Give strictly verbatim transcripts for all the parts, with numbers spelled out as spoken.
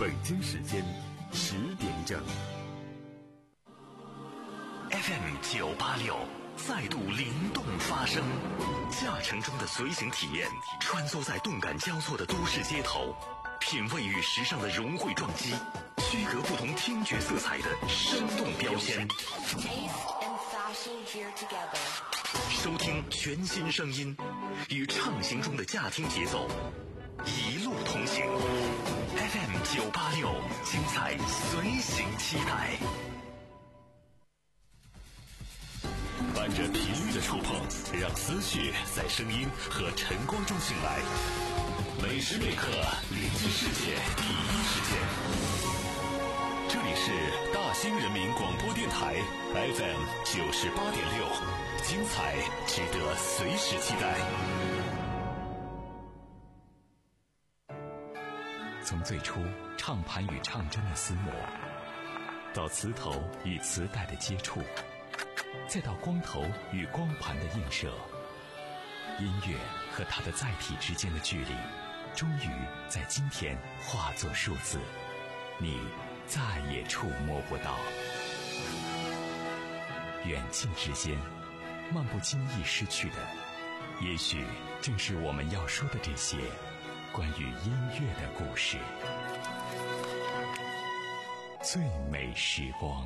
北京时间十点整。 F M 九八六再度灵动发声，驾乘中的随行体验，穿梭在动感交错的都市街头，品味与时尚的融汇撞击，区隔不同听觉色彩的生动标签。收听全新声音，与畅行中的驾听节奏一路同行。F M 九八六，精彩随行期待。伴着频率的触碰，让思绪在声音和晨光中醒来。每时每刻连接世界第一时间。这里是大兴人民广播电台 F M 九十八点六，精彩值得随时期待。从最初唱盘与唱针的厮磨，到磁头与磁带的接触，再到光头与光盘的映射，音乐和它的载体之间的距离，终于在今天化作数字，你再也触摸不到。远近之间，漫不经意失去的，也许正是我们要说的这些关于音乐的故事。最美时光。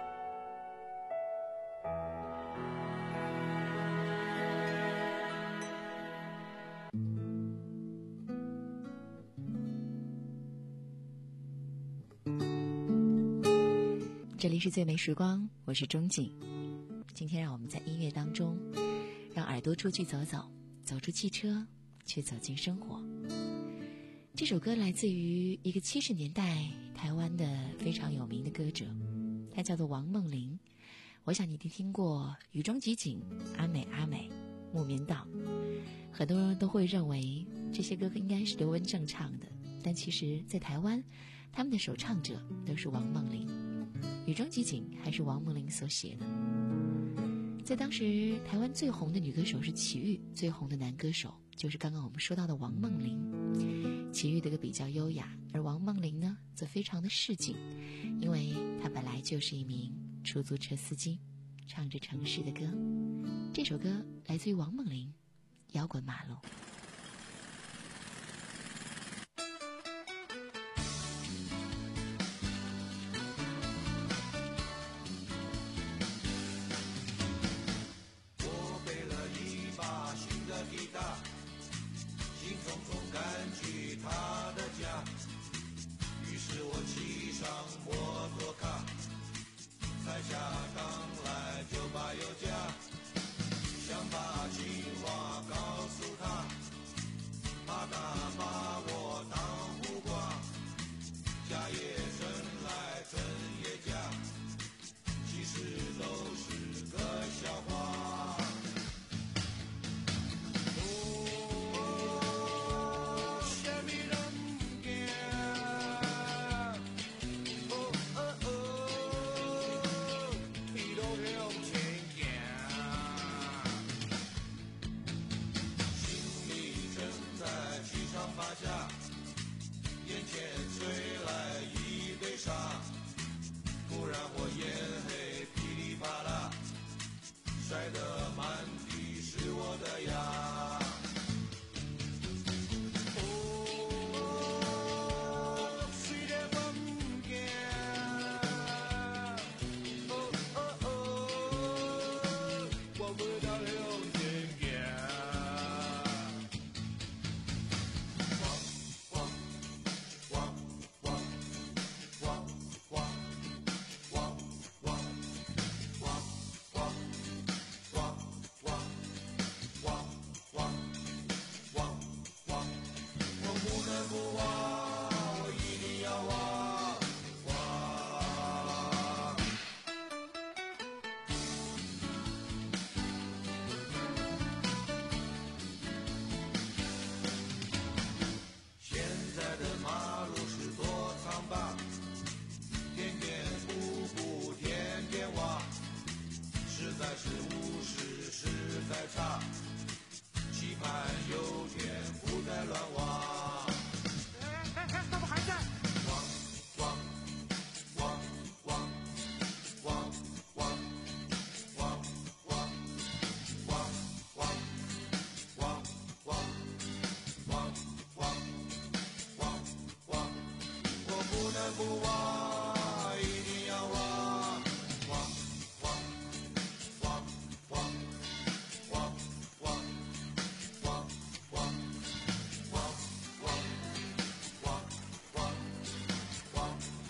这里是最美时光，我是钟景。今天让我们在音乐当中，让耳朵出去走走，走出汽车，去走进生活。这首歌来自于一个七十年代台湾的非常有名的歌者，他叫做王梦麟。我想你一定听过《雨中即景》、阿美阿美、木棉道，很多人都会认为这些歌应该是刘文正唱的，但其实在台湾他们的首唱者都是王梦麟。雨中即景还是王梦麟所写的。在当时台湾最红的女歌手是齐豫，最红的男歌手就是刚刚我们说到的王梦麟。齐豫的歌比较优雅，而王梦麟呢则非常的市井，因为他本来就是一名出租车司机，唱着城市的歌。这首歌来自于王梦麟，摇滚马路。 兴冲冲赶去他的家，于是我骑上摩托卡，踩下档来就把油加，想把情话告诉他。 能不挖，一定要挖，挖挖挖挖挖挖挖挖挖挖挖挖挖挖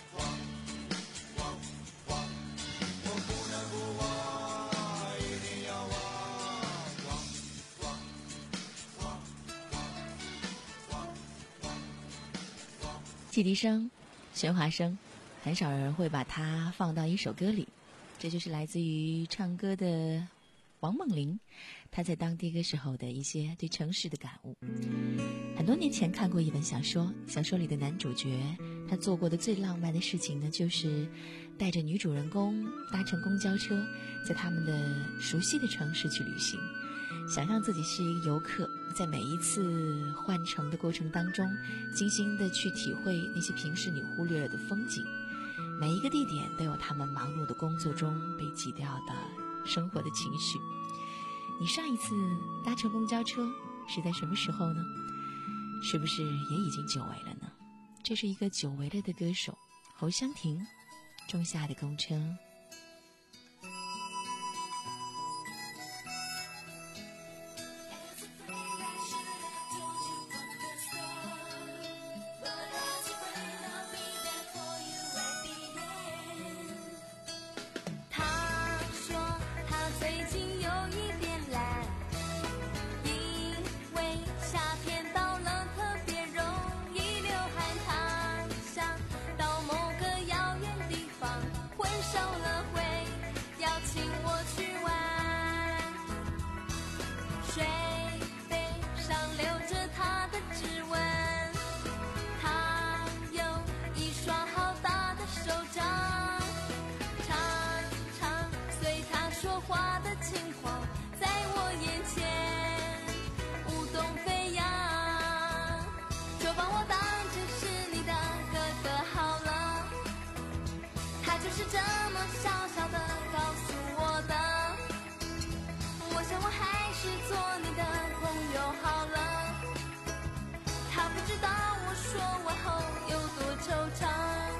挖，我不能不挖，一定要挖，挖挖挖挖挖挖。 汽笛声、喧哗声，很少人会把它放到一首歌里。这就是来自于唱歌的王梦玲，她在当地歌时候的一些对城市的感悟。很多年前看过一本小说，小说里的男主角他做过的最浪漫的事情呢，就是带着女主人公搭乘公交车，在他们的熟悉的城市去旅行。想象自己是一个游客，在每一次换乘的过程当中，精心的去体会那些平时你忽略了的风景。每一个地点都有他们忙碌的工作中被挤掉的生活的情绪。你上一次搭乘公交车是在什么时候呢？是不是也已经久违了呢？这是一个久违了的歌手侯湘婷，仲夏的公车。 就是这么小小的告诉我的，我想我还是做你的朋友好了。他不知道我说完后有多惆怅。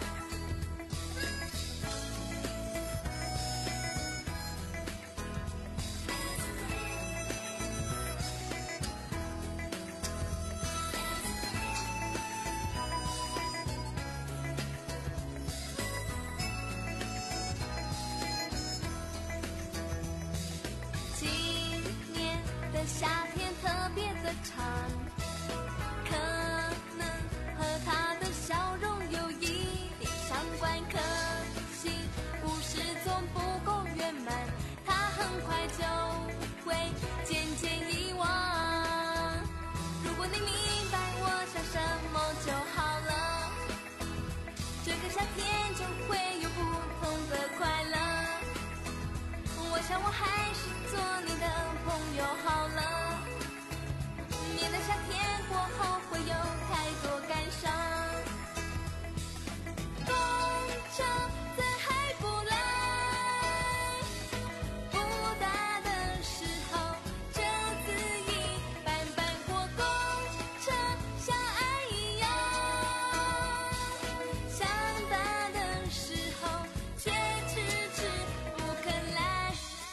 夏天特别的长，可能和他的笑容有一点相关，可惜故事总不够圆满，他很快就会渐渐遗忘。如果你明白我想什么就好了，这个夏天就会有不同的快乐。我想我还是做你的朋友好了，免得夏天过后会有太多感伤。公车怎还不来？不大的时候车子一般般过，公车像爱一样，想大的时候却迟迟不肯来。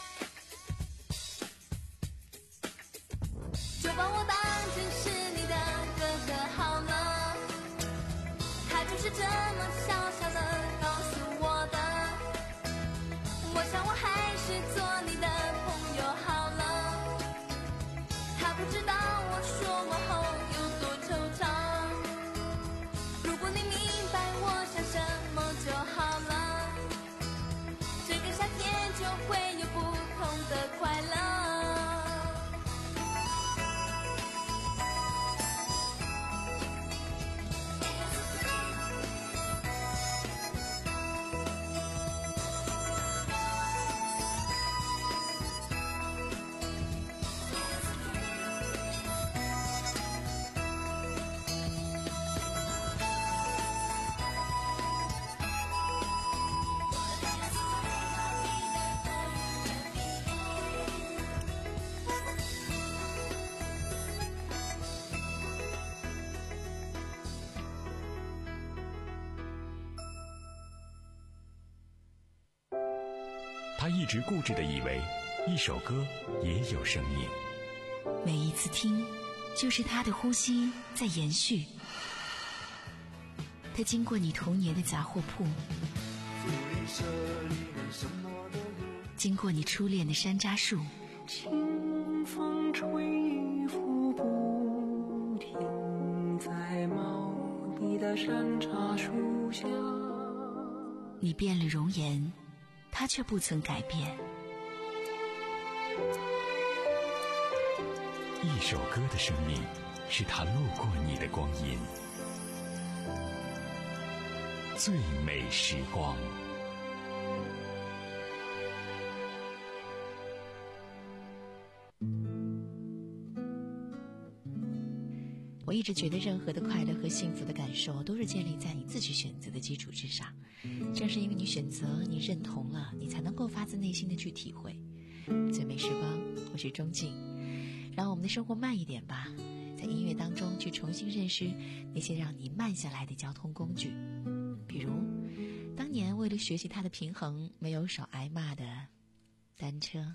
就把我当成是你的哥哥好了，他就是这么小小的告诉我的，我想我还是做你的朋友好了。他不知道我说完后有多惆怅。如果你明白我想什么就好了，这个夏天就会有不同的快乐。 他一直固执地以为一首歌也有生命， 每一次听就是他的呼吸在延续。他经过你童年的杂货铺，经过你初恋的山楂树， 清风吹拂不停，在茂密的山茶树下。 你变了容颜，他却不曾改变。 一首歌的生命，是他路过你的光阴。最美时光。 我一直觉得任何的快乐和幸福的感受都是建立在你自己选择的基础之上，正是因为你选择，你认同了，你才能够发自内心的去体会。最美时光，我是钟静，让我们的生活慢一点吧，在音乐当中去重新认识那些让你慢下来的交通工具，比如当年为了学习它的平衡没有少挨骂的单车。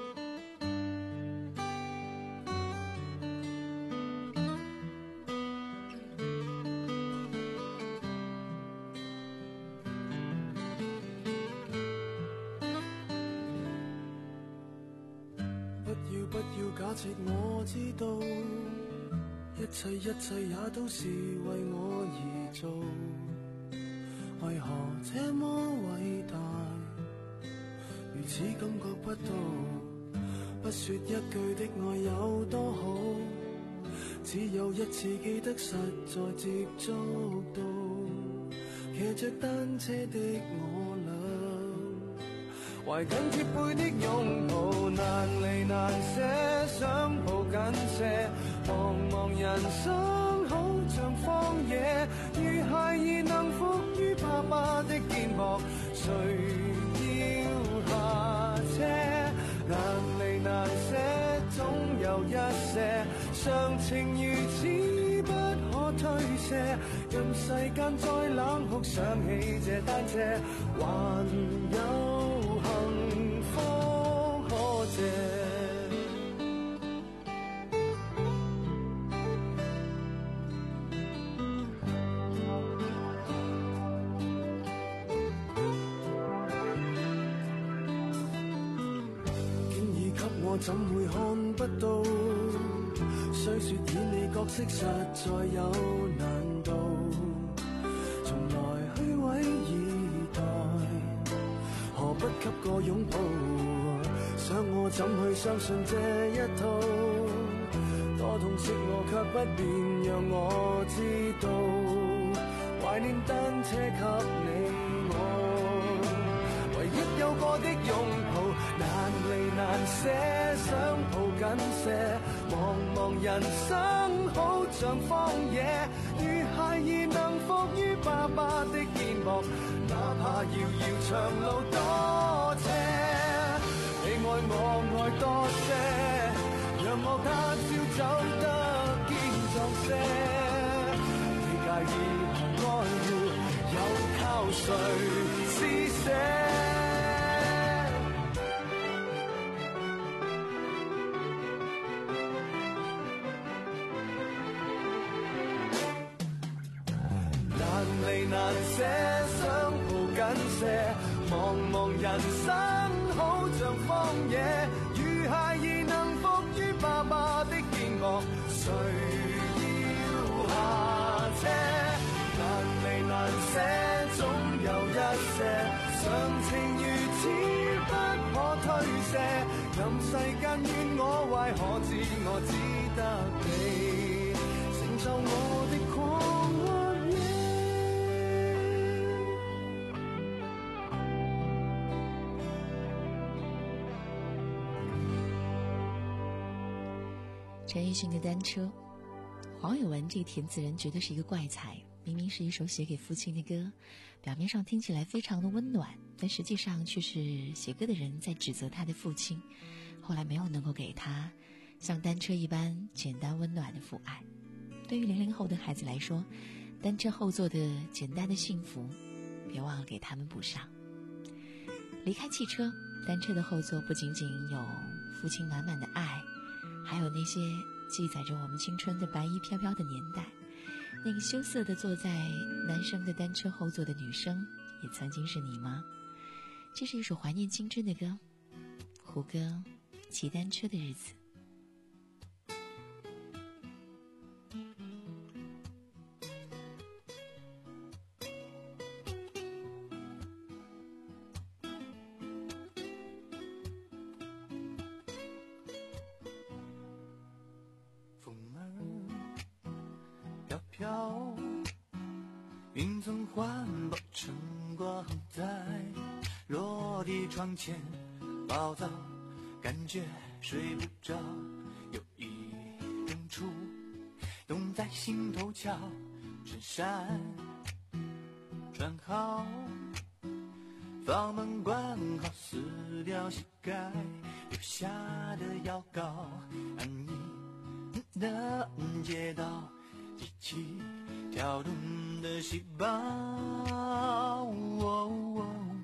假設我知道一切一切也都是為我而做，為何這麼偉大，如此感覺不到，不說一句的愛有多好，只有一次記得實在接觸到，騎着單車的我倆，懷緊貼背的擁抱，難離難捨，想抱緊些，茫茫人生好像荒野，如孩兒能伏於爸爸的肩膊，誰要下車？難離難捨，總有一些常情如此不可推卸，任世間再冷酷，想起這單車，還有幸福可借。我怎會看不到？雖說演你角色實在有難度，從來虛偽以待，何不給個擁抱？想我怎去相信這一套？多痛惜我卻不便讓我知道，懷念單車給你我，唯一有過的擁抱，難離難捨。想抱緊些，茫茫人生好像荒野，如孩兒能伏於爸爸的肩膊，哪怕遙遙長路多斜，你愛我愛多些，讓我他朝走得堅壯些，你介意和愛護，又靠誰施捨？難捨，想抱緊些，茫茫人生好像荒野，如孩兒能伏於爸爸的肩膊，誰要下車？難離難捨，總有一些常情如此不可推卸，任世間怨我壞，可知我只得你承受我的狂妄。 陈奕迅的单车，黄有文这填词人绝对是一个怪才，明明是一首写给父亲的歌，表面上听起来非常的温暖，但实际上却是写歌的人在指责他的父亲后来没有能够给他像单车一般简单温暖的父爱。对于零零后的孩子来说，单车后座的简单的幸福别忘了给他们补上。离开汽车， 单车的后座不仅仅有父亲满满的爱，还有那些记载着我们青春的白衣飘飘的年代。那个羞涩的坐在男生的单车后座的女生，也曾经是你吗？这是一首怀念青春的歌，胡歌骑单车的日子。 飘，云层环抱晨光在落地窗前暴躁，感觉睡不着，有一种触动在心头瞧，衬衫穿好，房门关好，撕掉膝盖留下的药膏，安逸的街道，机器跳动的细胞、哦哦、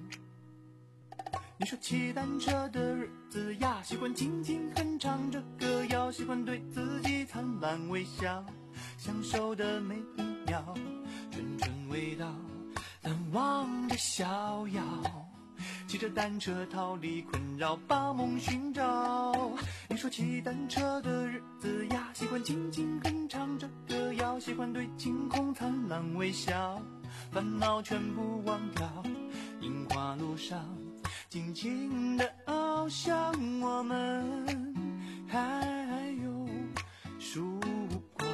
你说骑单车的日子呀，喜欢轻轻哼唱着歌谣，喜欢对自己灿烂微笑，享受的每一秒，纯纯味道，难忘的逍遥，骑着单车逃离困扰，把梦寻找。你说骑单车的日子呀，喜欢轻轻哼唱着歌谣，喜欢对晴空灿烂微笑，烦恼全部忘掉，樱花路上尽情的翱翔，我们还有曙光。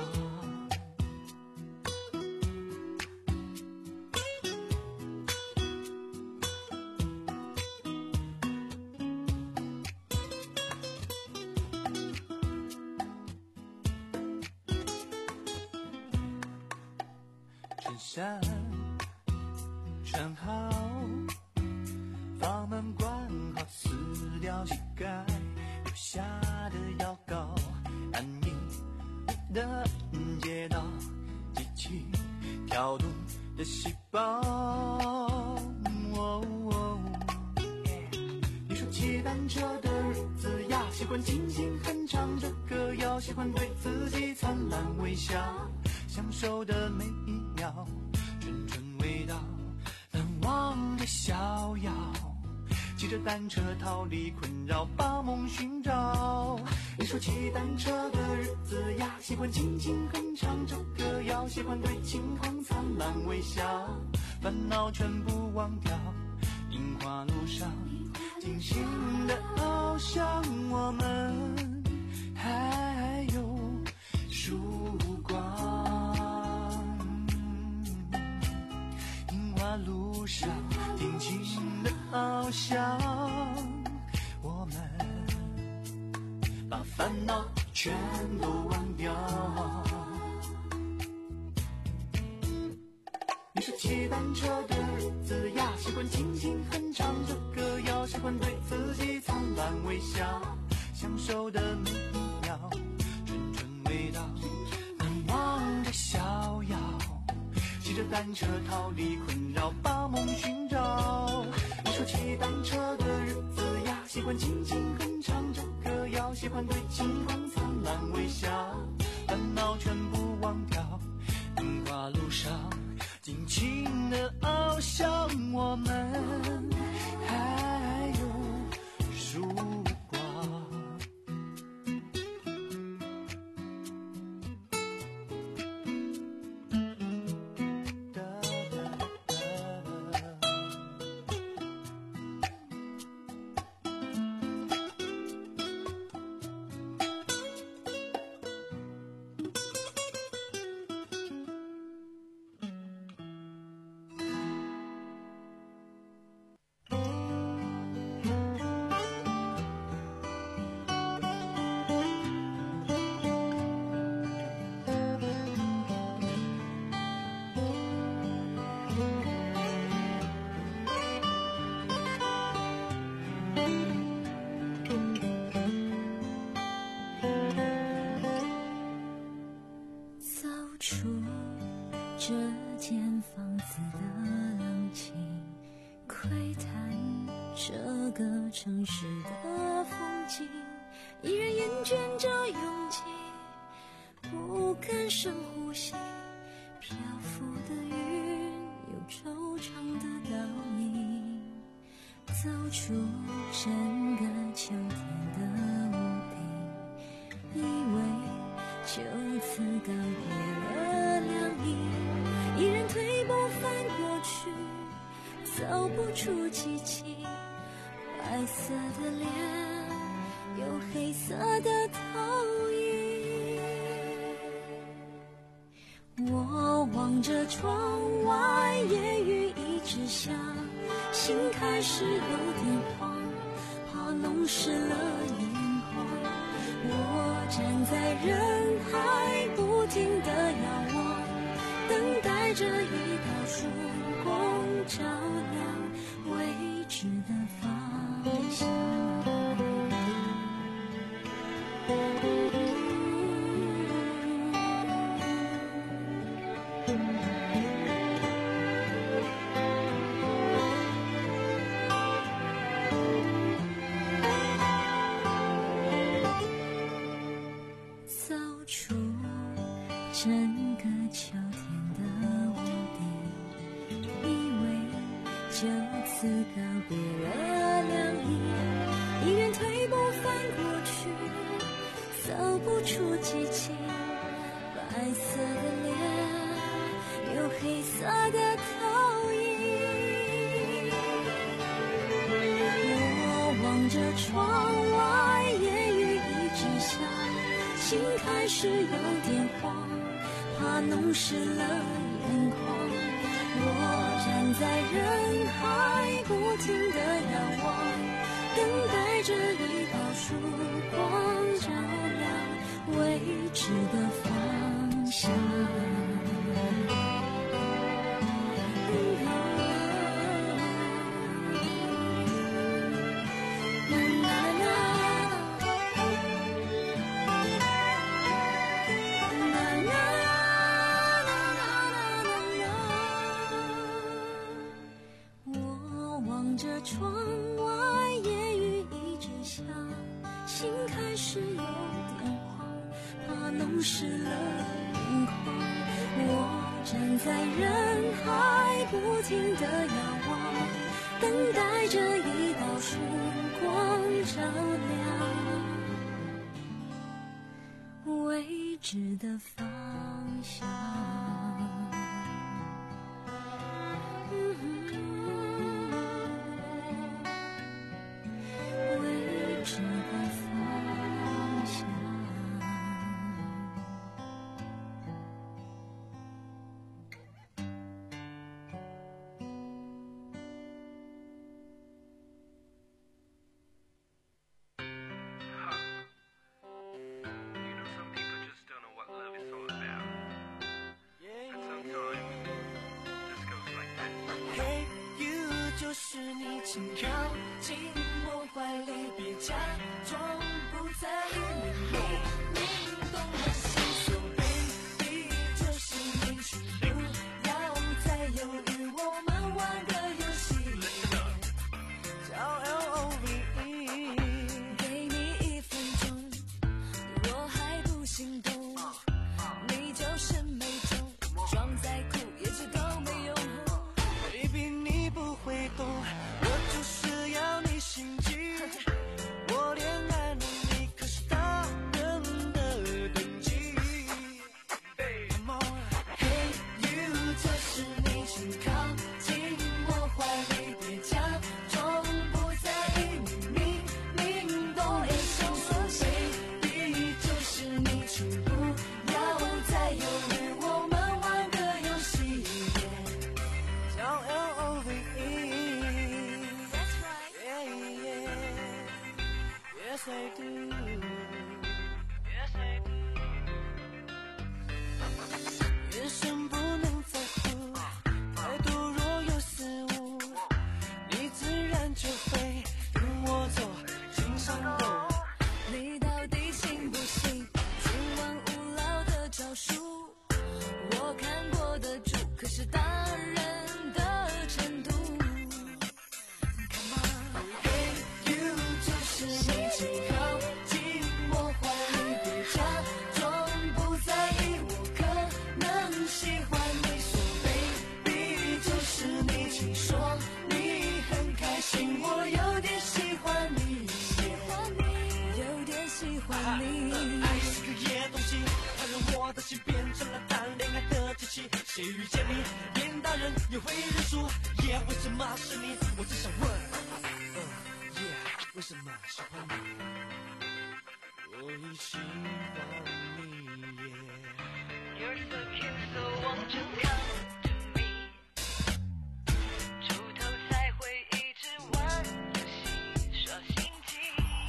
衬衫穿好，房门关好，撕掉膝盖留下的药膏，安宁的街道，机器跳动的细胞、哦哦、你说骑单车的日子呀，喜欢轻轻哼唱着歌谣，喜欢对自己灿烂微笑，享受的每一秒，纯纯味道，难忘的逍遥，骑着单车逃离困扰，把梦寻找。你说骑单车的日子呀，喜欢轻轻哼唱着歌谣，喜欢对晴空灿烂微笑，烦恼全部忘掉，樱花路上尽情的翱翔，我们还有曙光。樱花路上尽情的翱翔，我们把烦恼全都忘掉。你说骑单车的日子呀，喜欢轻轻哼唱着歌谣，喜欢对自己灿烂微笑，享受的每一秒，纯纯味道，难忘的逍遥，骑着单车逃离困扰，把梦寻找。你说骑单车的日子呀，喜欢轻轻哼唱着歌谣，喜欢对晴空灿烂微笑，烦恼全部忘掉，樱花路上尽情的翱翔，我们还有曙光。 城市的风景，依然厌倦着拥挤，不敢深呼吸。漂浮的云有惆怅的倒影，走出整个秋天的屋顶，以为就此告别了凉意，依然推不翻过去，走不出激情。白色的脸有黑色的投影，我望着窗外，夜雨一直下，心开始有点慌，怕弄湿了眼眶。我站在人海，不停地遥望，等待着一道曙光照亮未知的方向。走出整个秋天的屋顶，以为就此告别了凉意，依然推不翻过去，走不出激情。白色的脸有黑色的投影，我望着窗外，夜雨一直下，心开始有点慌，怕弄湿了眼眶。我站在人海，不停地遥望，等待着一道曙光照亮未知的方向。窗外夜雨一直下，心开始有点慌，怕弄湿了眼眶。我站在人海，不停地遥望，等待着一道曙光照亮未知的方向。 就是你，请靠近我怀里，别假装不在意，明明懂我心所 baby， 就是你，请不要再犹豫，我们玩个游戏，叫 L O V E， 给你一分钟，我还不心动，你就是没中，装在酷也知道没用。Baby， 你不会懂，我就是要你心急。我恋爱能力可是大人的等级。Come on， Hey you， 就是你，请靠近我怀里，别假装不在意，你明明懂也想说 Baby， 就是你，请不要再犹豫，我们玩个游戏，叫 L O V E。That's right. Yeah, yeah. Yes, I do. Yes, I do. 眼神不能在乎，态度若有似无，你自然就会跟我走，心上头。你到底信不信今晚无聊的招数？我看过的主可是大人的程度。Come on， Hey you， 人说 Yeah 为什么是你？我只想问、uh, Yeah 为什么喜欢你？我已喜欢你 Yeah You're so cute so won't you come to me 出头才会一直玩游戏耍心机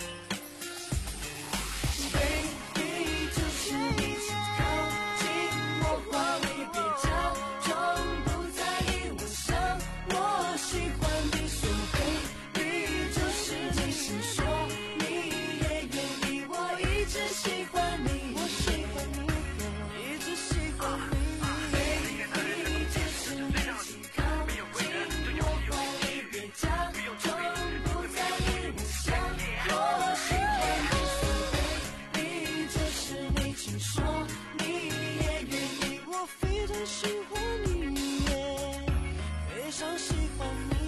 Baby 就是你靠近我话里别假装不在意我想我喜欢你说 Baby 就是你是说你也愿意我一直喜欢你我喜欢你一直喜欢你 Baby 就是你靠近我话里别假装不在意我想我喜欢你说 Baby 就是你请说你也愿意我非常喜欢你非常喜欢你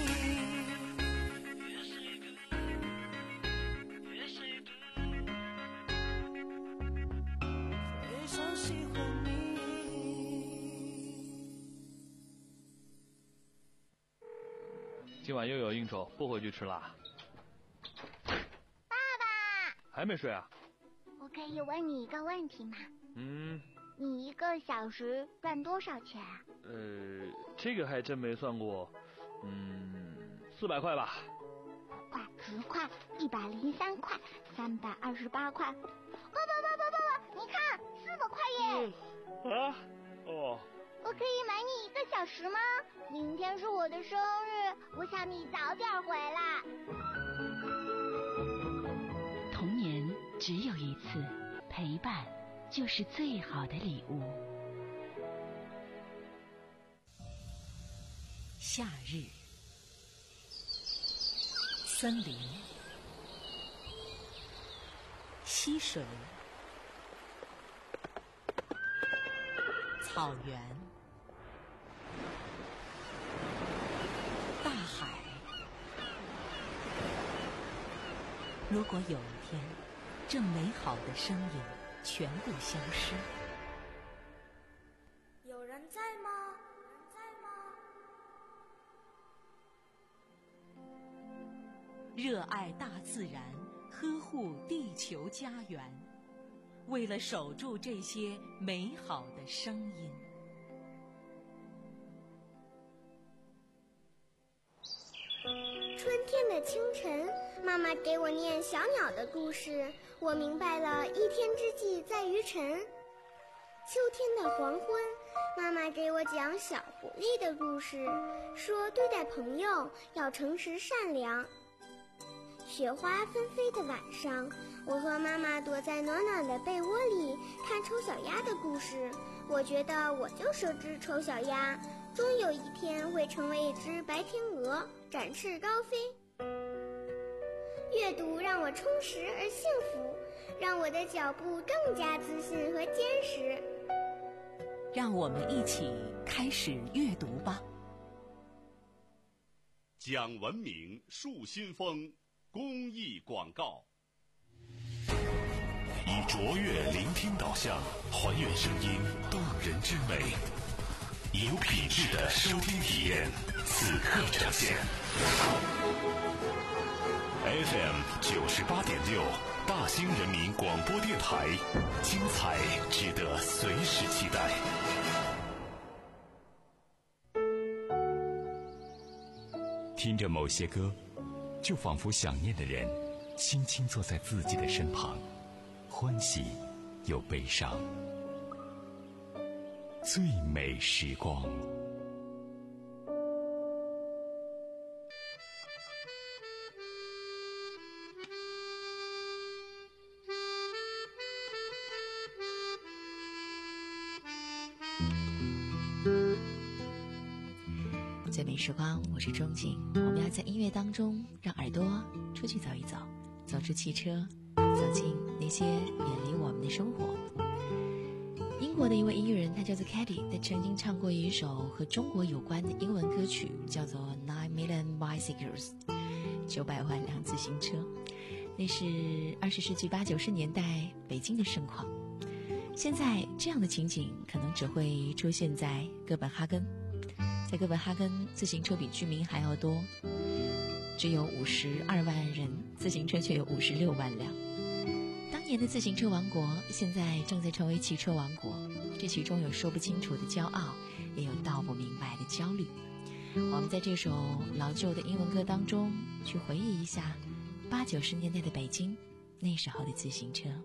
非常喜欢你。 今晚又有应酬，不回去吃啦。 爸爸， 还没睡啊？ 我可以问你一个问题吗？ 嗯， 你一个小时赚多少钱啊？ 呃，这个还真没算过。嗯，四百块吧。 五块、十块、一百零三块、三百二十八块。爸爸爸爸爸爸，你看，四百块耶！ 啊？哦。 我可以买你一个小时吗？明天是我的生日，我想你早点回来。 童年只有一次，陪伴就是最好的礼物。夏日，森林，溪水，草原，大海。如果有一天，这美好的声音全部消失， 有人在吗？在吗？ 热爱大自然，呵护地球家园，为了守住这些美好的声音。 春天的清晨，妈妈给我念小鸟的故事，我明白了一天之计在于晨。秋天的黄昏，妈妈给我讲小狐狸的故事，说对待朋友要诚实善良。雪花纷飞的晚上，我和妈妈躲在暖暖的被窝里看丑小鸭的故事，我觉得我就是只丑小鸭，终有一天会成为一只白天鹅，展翅高飞。阅读让我充实而幸福，让我的脚步更加自信和坚实。 让我们一起开始阅读吧。 讲文明树新风公益广告。以卓越聆听导向，还原声音动人之美，以有品质的收听体验，此刻呈现。F M 九十八点六，大兴人民广播电台，精彩值得随时期待。听着某些歌，就仿佛想念的人轻轻坐在自己的身旁，欢喜又悲伤。最美时光。 最美时光，我是钟景。我们要在音乐当中让耳朵出去走一走，走出汽车，走进那些远离我们的生活。英国的一位音乐人，他叫做 Katy， 他曾经唱过一首和中国有关的英文歌曲，叫做 Nine Million Bicycles， 九百万辆自行车。那是二十世纪八九十年代北京的盛况。现在这样的情景可能只会出现在哥本哈根。 在哥本哈根，自行车比居民还要多，只有五十二万人，自行车却有五十六万辆。当年的自行车王国，现在正在成为汽车王国，这其中有说不清楚的骄傲，也有道不明白的焦虑。我们在这首老旧的英文歌当中，去回忆一下八九十年代的北京，那时候的自行车。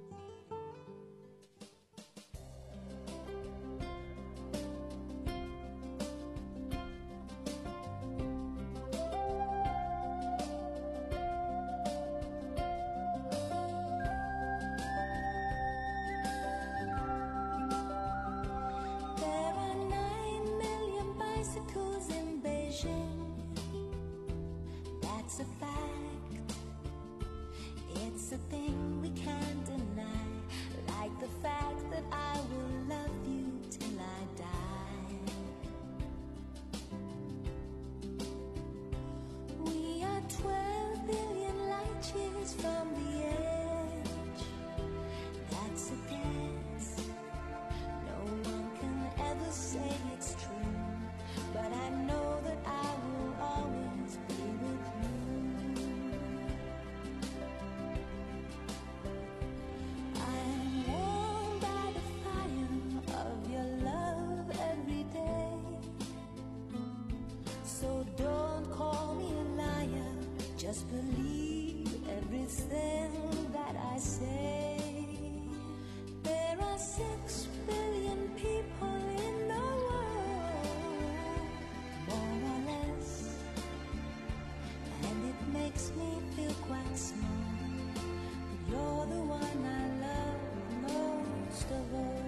Just believe everything that I say. There are six billion people in the world, more or less, and it makes me feel quite small. But you're the one I love most of all.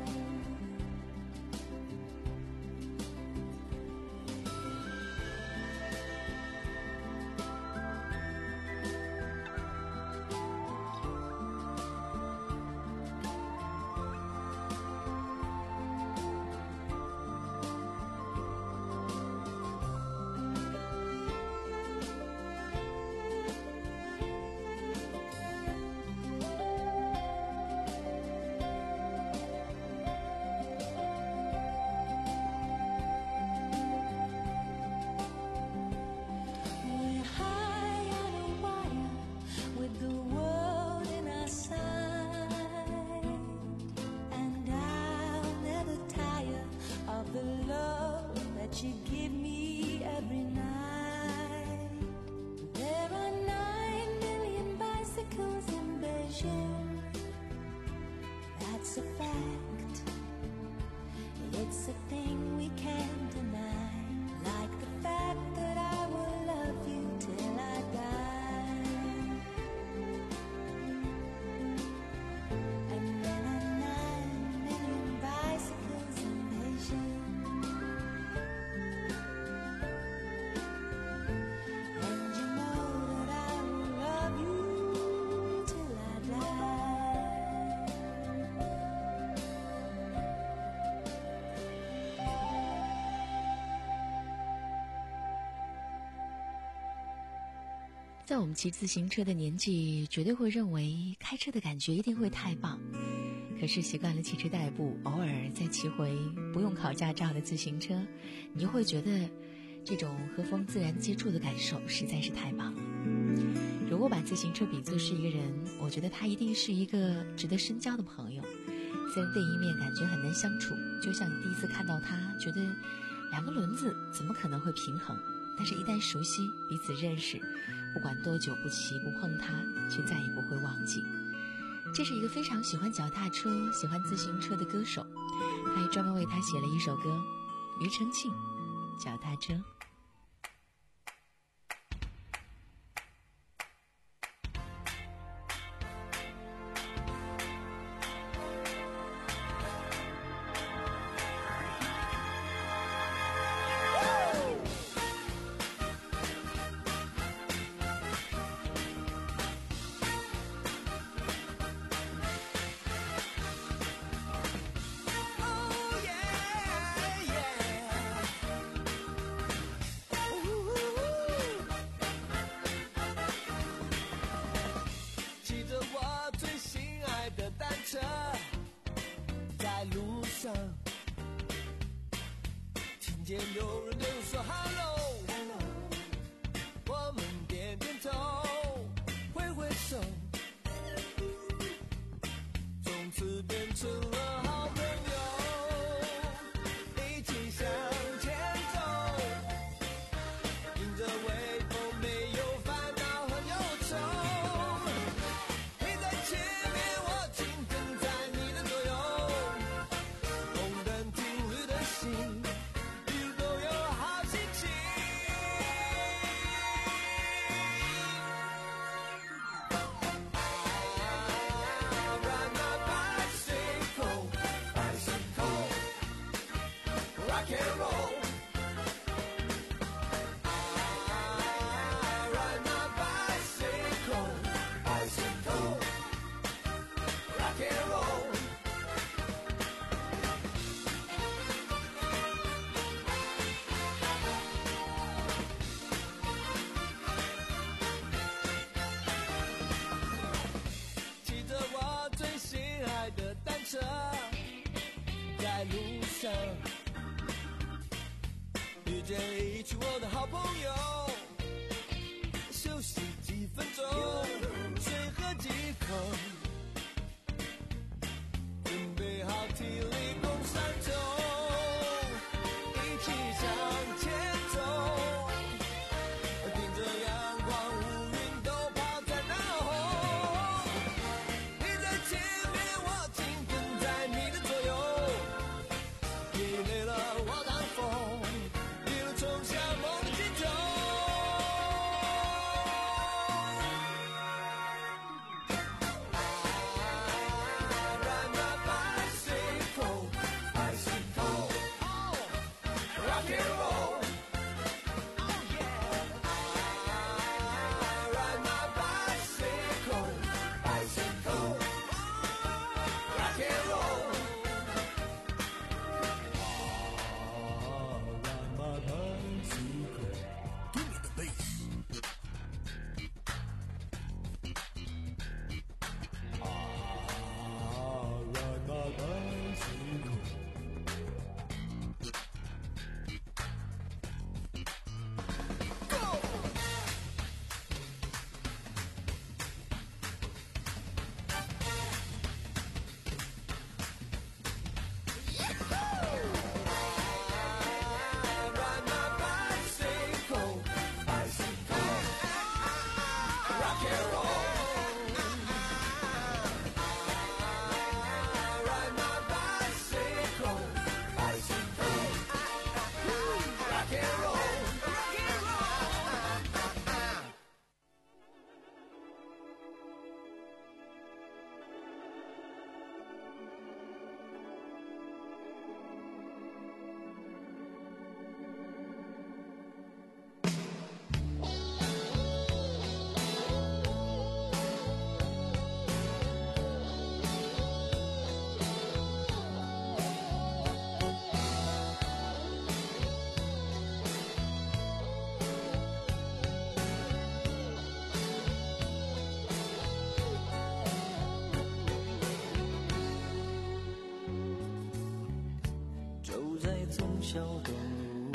You give me every night. There are nine million bicycles in Beijing. That's a fact. It's a thing we can't deny. Like the fact that I will love you till I die. And there are nine million bicycles in Beijing. 在我们骑自行车的年纪，绝对会认为开车的感觉一定会太棒。可是习惯了汽车代步，偶尔再骑回不用考驾照的自行车，你就会觉得这种和风自然接触的感受实在是太棒了。如果把自行车比作是一个人，我觉得他一定是一个值得深交的朋友。虽然第一面感觉很难相处，就像你第一次看到他，觉得两个轮子怎么可能会平衡，但是一旦熟悉，彼此认识，不管多久不骑不碰它，却再也不会忘记。这是一个非常喜欢脚踏车、喜欢自行车的歌手，他还专门为他写了一首歌，庾澄庆，脚踏车。 在路上听见有人对我说嗨， 忠孝东路，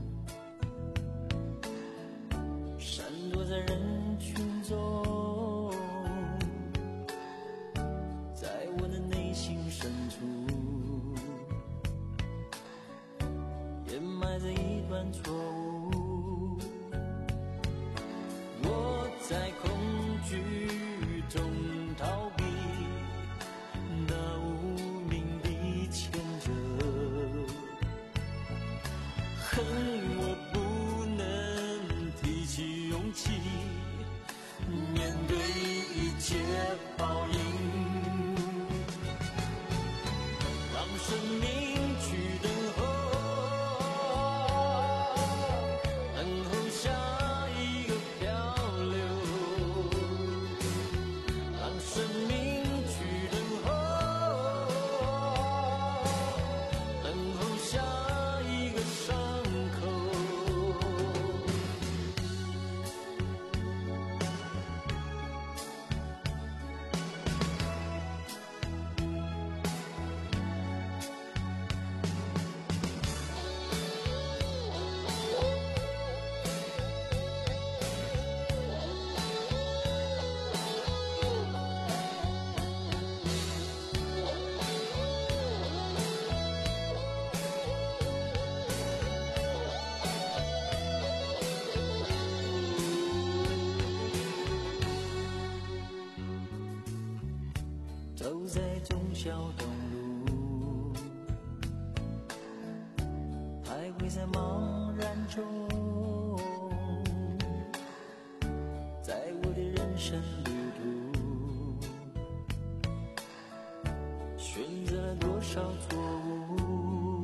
闪躲在人群中，在我的内心深处掩埋着一段错误。我在恐惧中逃避，那无名的牵着，恨我不能提起勇气面对一切报应，让生命去等候，等候下一个漂流，让生命去等候，等候下一个伤口。走在忠孝东路，徘徊在茫然中，在我的人生旅途，选择了多少错误。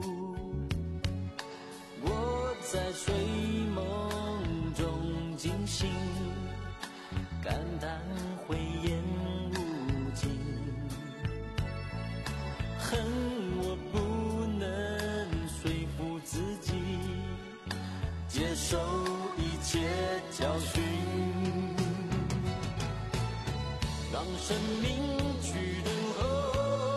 我在睡梦中惊醒，感叹慧眼无尽，恨我不能说服自己接受一切教训，让生命去等候，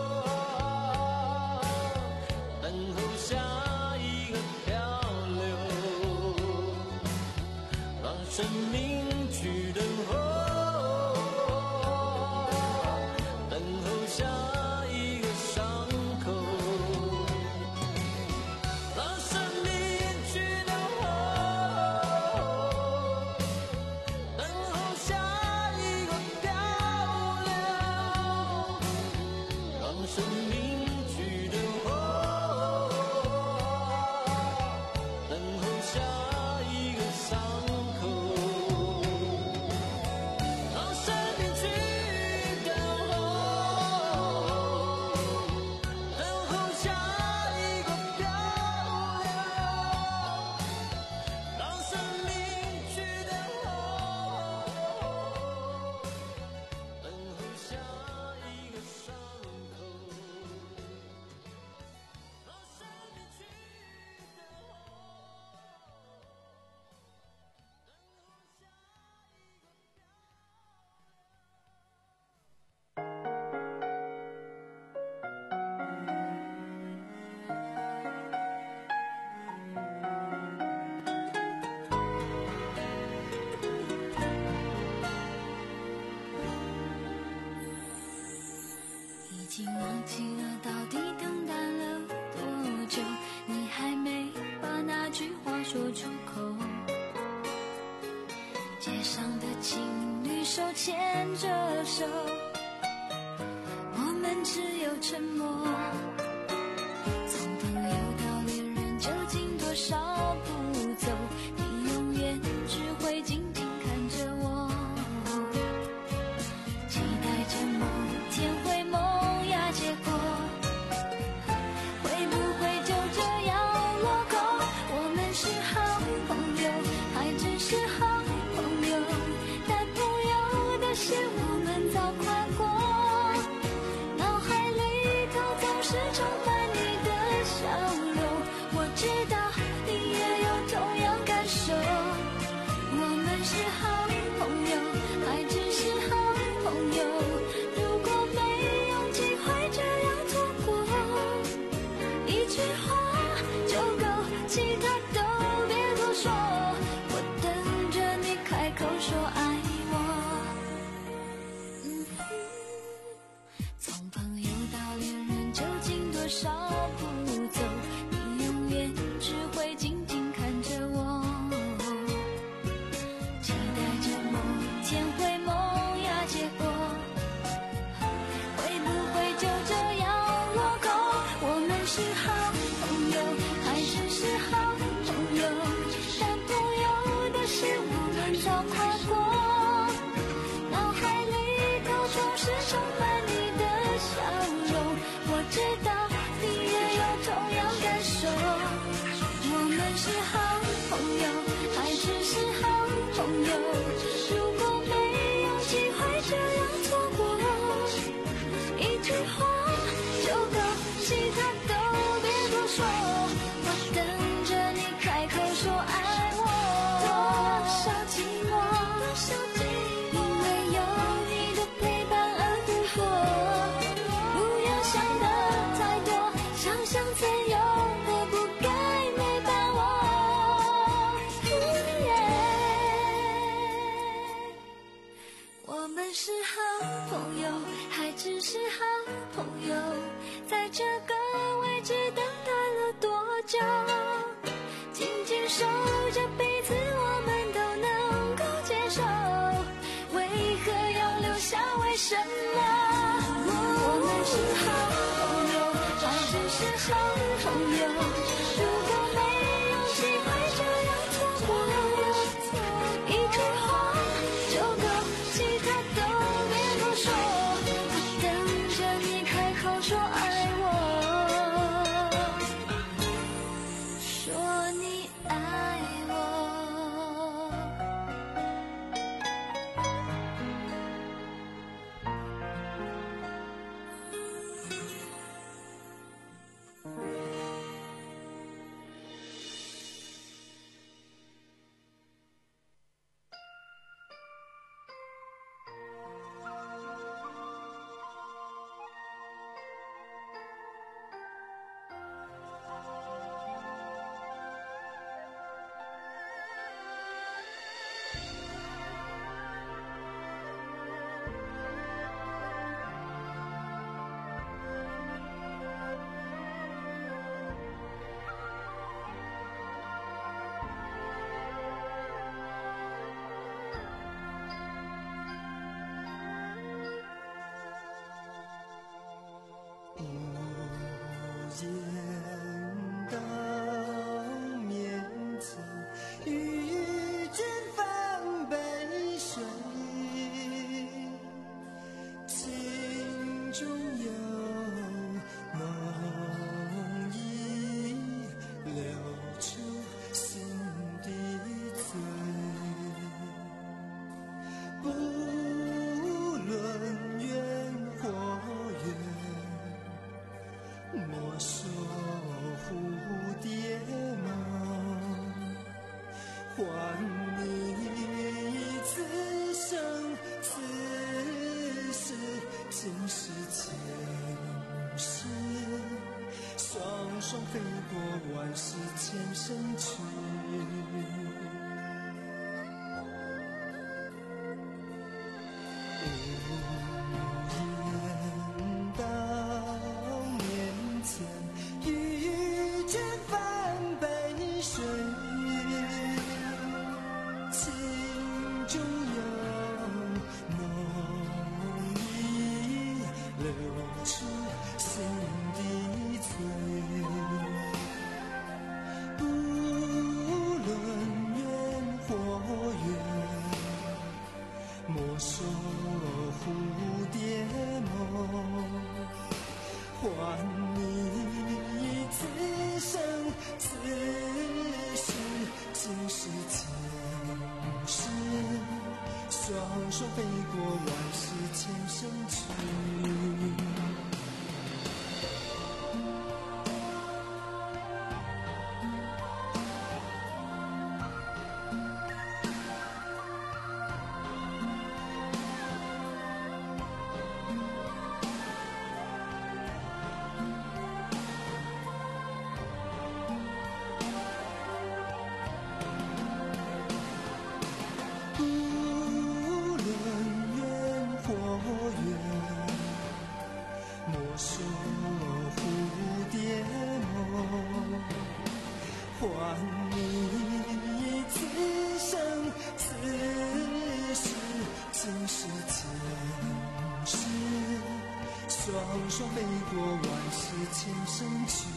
等候下一个漂流，让生命去等候，等候下一个伤口，让生命去等候，等候下一个漂流，让生命去等候，等候下一个伤口，让生命去等候，等候下一个漂流，让生命去等候，等候下一个伤口，让生命去等已经忘记了到底等待了多久，你还没把那句话说出口。街上的情侣手牵着手，我们只有沉默。从朋友到恋人，究竟多少步走？你永远只会静静看着我，期待着某天会萌芽结果，会不会就这样落空？我们是好朋友，还只是好朋友，但朋友的线我们早跨过，脑海里头总是少跨过，脑海里头总是充满你的笑容。我知道你也有同样感受，我们是好朋友，还只是好朋友。如果没有机会这样错过，一句话就够，其他都别多说。我等着你开口说爱我，多少寂寞，多少寂寞，因为有你的陪伴而度过。不要想得太多，想想才有的不该没把握。我们是好朋友，还只是好朋友，在这个位置等待了多久？紧紧守着彼此，我们都能够接受，为何要留下？为什么？我们是好朋友，还只是好朋友。如果没有机会这样错过，一句话就够，其他都别多说。我等着你开口说爱我，说你爱我。 见到面前遇见翻杯水，心中有梦已流出心的醉，不论远或远，莫说蝴蝶梦，还你此生此世今世前世，双双飞过万世千生去。双双飞过万世千生去。双双飞过万世千生去。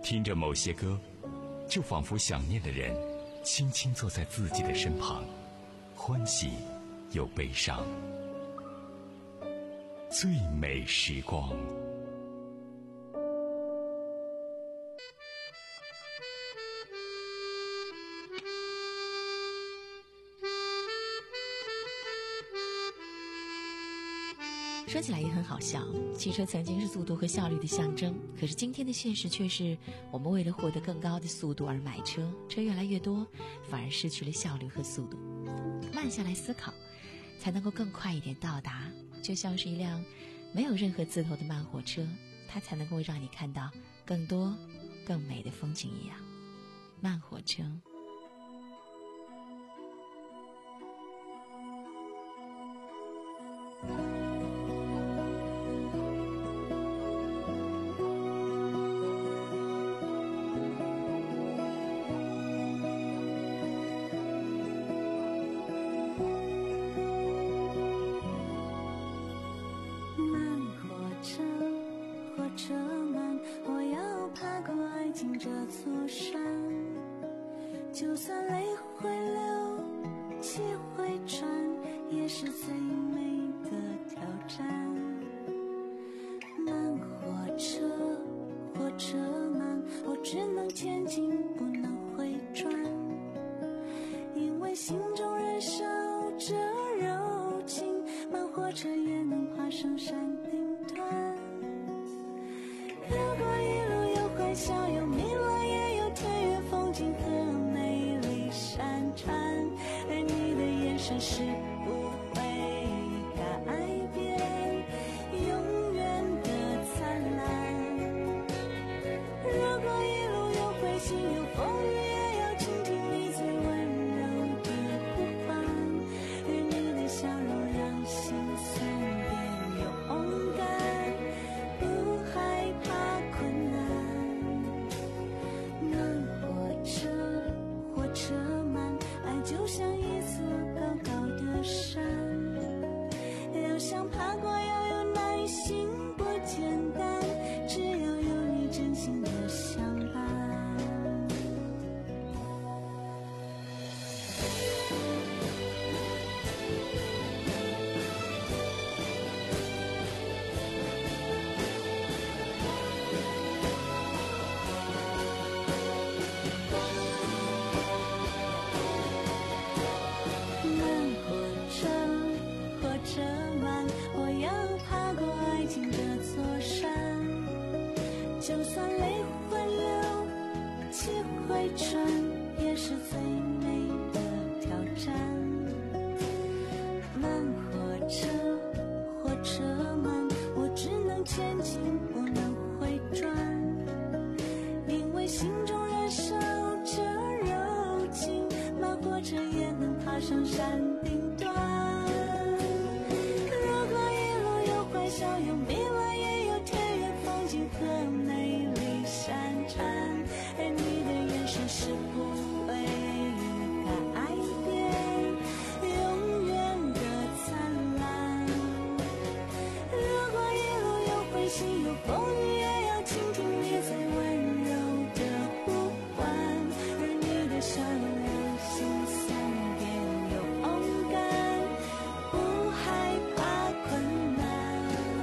听着某些歌，就仿佛想念的人轻轻坐在自己的身旁，欢喜又悲伤。最美时光。 说起来也很好笑，汽车曾经是速度和效率的象征，可是今天的现实却是我们为了获得更高的速度而买车，车越来越多，反而失去了效率和速度。慢下来思考，才能够更快一点到达，就像是一辆没有任何字头的慢火车，它才能够让你看到更多更美的风景一样。慢火车。 就算泪会流，气会喘，也是最美的挑战。慢火车，火车慢，我只能前进，不能回转，因为心中燃烧着柔情，慢火车也能爬上山顶端。如果一路有欢笑，有迷乱，也有田园风景和美丽山川，而你的眼神是不会改变，永远的灿烂。如果一路有灰心，有风雨，也要倾听你最温柔的呼唤，而你的笑容让心酸变勇敢，不害怕困难。慢火车，火车慢，爱就像一座高高的山，要想爬过要有耐心，不简单，只要有你真心的相伴。慢火车，火车慢，我要爬过爱情这座山，就算泪会流，气会喘，也是最美的挑战。慢火车，火车慢，我只能前进，不能回转，因为心中燃烧着柔情，慢火车也能爬上山顶端。如果一路有欢笑，有迷乱，也有田园风景和美丽山川，而你的眼神是不会改变，永远的灿烂。如果一路有灰心，有风雨，也要倾听你最温柔的呼唤，而你的笑容让心酸变勇敢，不害怕困难。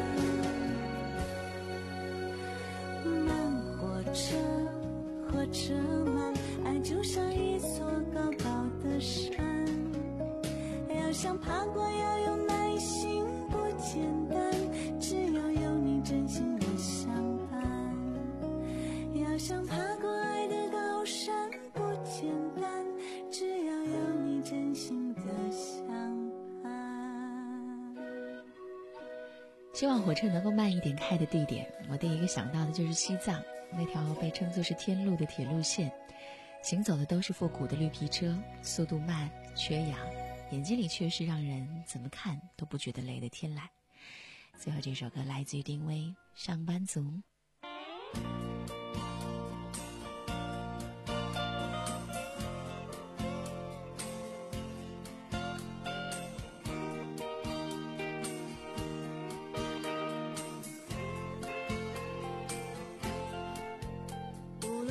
慢火车，火车慢，爱就像一座高高的山，要想爬过要有耐心，不简单，只要有你真心的相伴。要想爬过爱的高山，不简单，只要有你真心的相伴。 希望火车能够慢一点开的地点，我第一个想到的就是西藏那条被称作是天路的铁路线，行走的都是复古的绿皮车，速度慢，缺氧，眼睛里却是让人怎么看都不觉得累的天籁。最后这首歌来自于丁薇，《上班族》。 无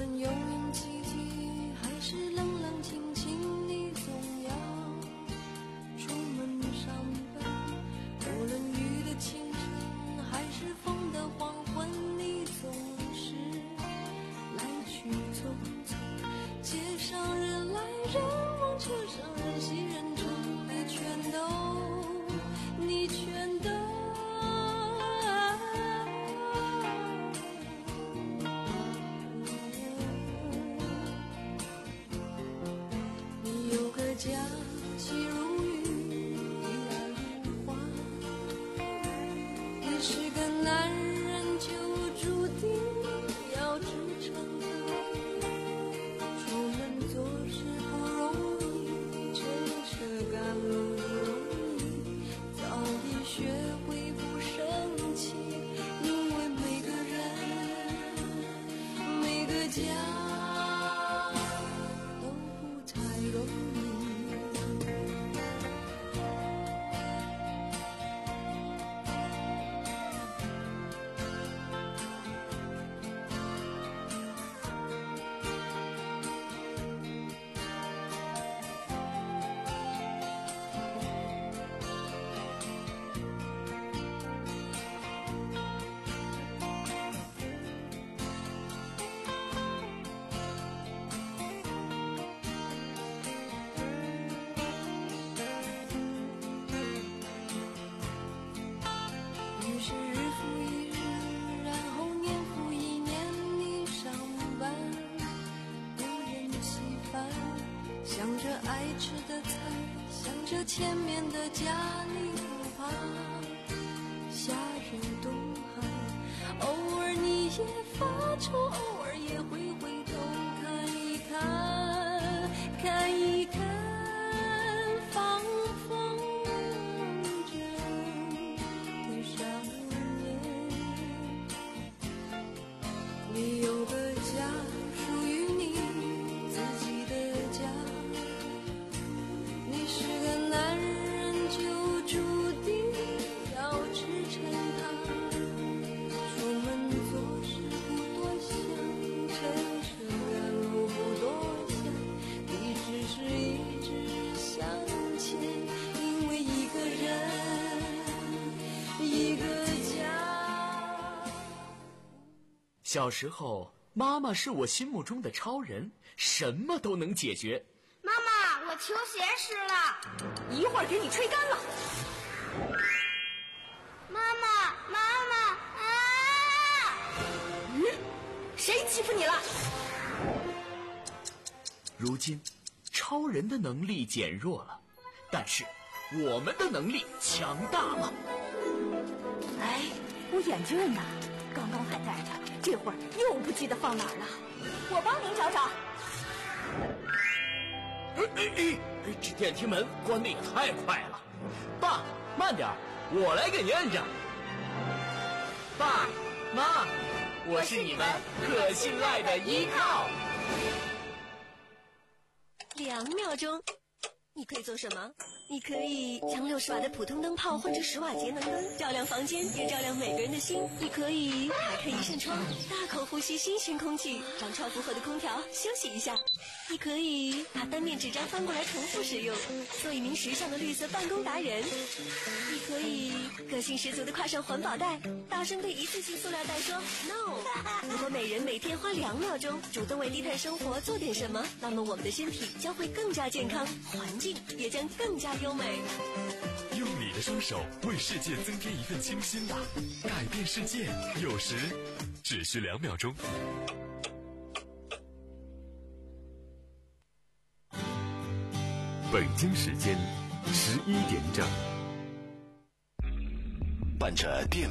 家细如雨，一爱如花。也是个男人就注定要支撑他，出门做事不容易，乘车赶路不容易，早已学会不生气，因为每个人每个家都不太容易。于是日复一日，然后年复一年，你上班，有人稀饭，想着爱吃的菜，想着前面的家，你不怕夏日冬寒，偶尔你也发愁，偶尔也会回头看一看，看一看放风筝的少年。你有个家，属于你自己的家，你是个男人就注定要支撑他，出门做事不多想，乘车赶路不多想，你只是一直向前，因为一个人一个家。 小时候，妈妈是我心目中的超人，什么都能解决。 妈妈，我球鞋湿了。 一会儿给你吹干了。 妈妈，妈妈啊！ 嗯，谁欺负你了？ 如今，超人的能力减弱了，但是我们的能力强大了。 哎，我眼镜呢？刚刚还戴着，这会儿又不记得放哪儿了。我帮您找找。 哎哎哎！这电梯门关得也太快了。爸，慢点，我来给你摁着。爸妈，我是你们可信赖的依靠。 两秒钟，你可以做什么？你可以将六十瓦的普通灯泡换成十瓦节能灯，照亮房间，也照亮每个人的心。你可以打开一扇窗，大口呼吸新鲜空气，让超负荷的空调休息一下。你可以把单面纸张翻过来重复使用，做一名时尚的绿色办公达人。你可以个性十足的挎上环保袋，大声对一次性塑料袋说 no。如果每人每天花两秒钟主动为低碳生活做点什么，那么我们的身体将会更加健康，环境也将更加优美。 用你的双手为世界增添一份清新吧，改变世界有时只需两秒钟。北京时间十一点整， 伴着电